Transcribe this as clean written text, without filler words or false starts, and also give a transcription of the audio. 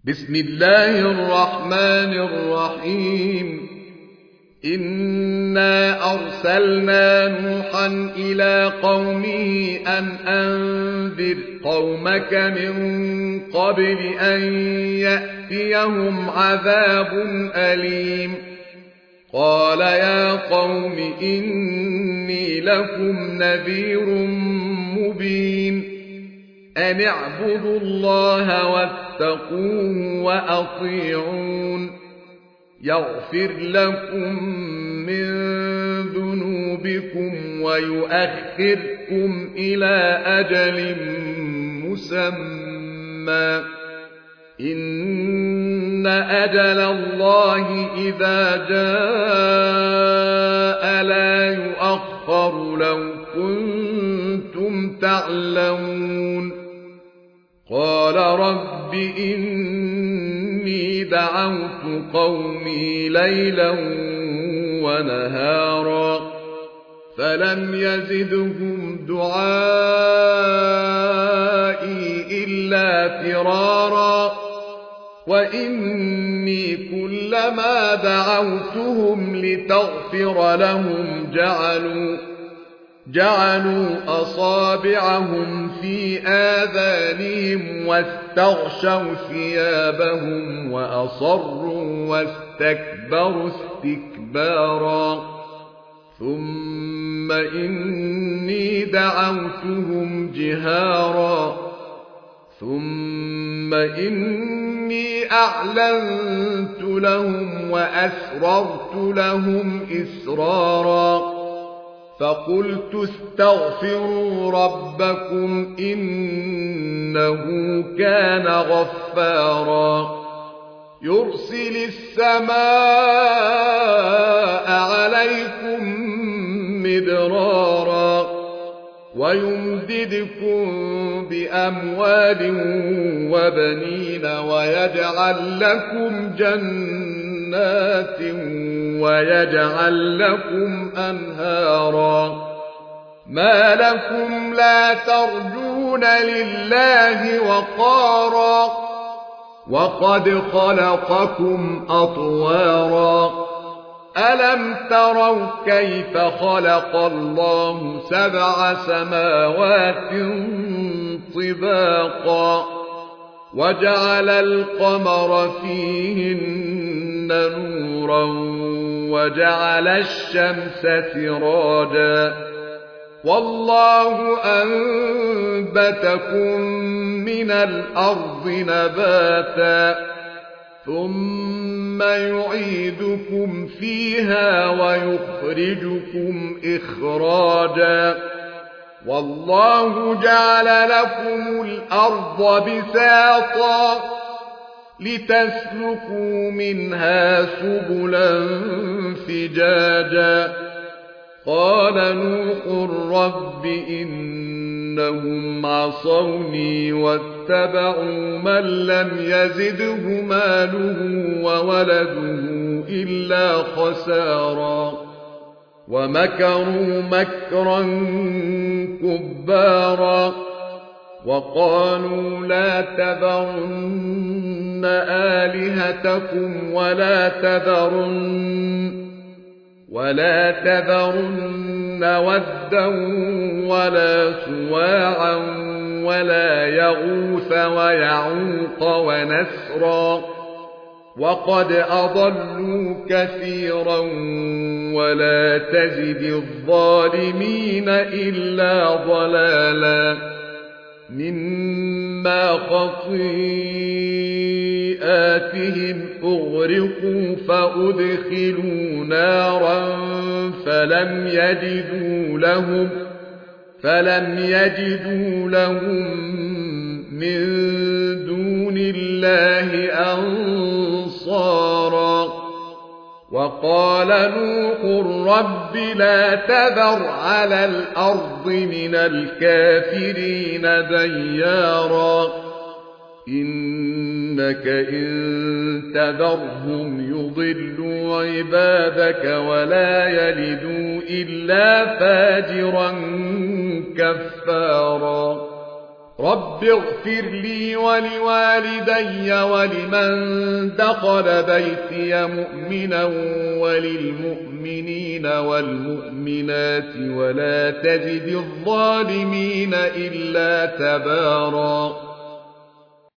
بسم الله الرحمن الرحيم. إنا أرسلنا نوحا إلى قومه أن أنذر قومك من قبل أن يأتيهم عذاب أليم. قال يا قوم إني لكم نذير مبين. أن اعبدوا الله واتقوه وأطيعون. يغفر لكم من ذنوبكم ويؤخركم إلى أجل مسمى. إن أجل الله إذا جاء لا يؤخر لو كنتم تعلمون. قال رب إني دعوت قومي ليلا ونهارا فلم يزدهم دعائي إلا فرارا. وإني كلما دعوتهم لتغفر لهم جعلوا أصابعهم في آذانهم واستغشوا ثيابهم وأصروا واستكبروا استكبارا. ثم إني دعوتهم جهارا ثم إني أعلنت لهم وأسررت لهم إسرارا. فقلت استغفروا ربكم إنه كان غفارا. يرسل السماء عليكم مدرارا ويمددكم بأموال وبنين ويجعل لكم جنات ويجعل لكم أنهارا. ما لكم لا ترجون لله وقارا وقد خلقكم أطوارا. ألم تروا كيف خلق الله 7 سماوات طباقا وجعل القمر فيهن نورا وجعل الشمس سراجا. والله أنبتكم من الأرض نباتا ثم يعيدكم فيها ويخرجكم إخراجا. والله جعل لكم الأرض بساطا لتسلكوا منها سبلا فجاجا. قال نوح رب إنهم عصوني واتبعوا من لم يزده ماله وولده إلا خسارا. ومكروا مكرا كبارا وقالوا لا تذرن آلهتكم ولا تذرن ودا ولا سواعا ولا يغوث ويعوق ونسرا وقد أضلوا كثيرا ولا تزد الظالمين إلا ضلالا. مما خطيئاتهم أغرقوا فأدخلوا نارا فلم يجدوا لهم من دون الله أنصارا. وقال نوح رب لا تذر على الأرض من الكافرين ديارا إنك إن تذرهم يضلوا عبادك ولا يلدوا إلا فاجرا كفارا. رب اغفر لي ولوالدي ولمن دخل بيتي مؤمنا وللمؤمنين والمؤمنات ولا تزد الظالمين إلا تبارا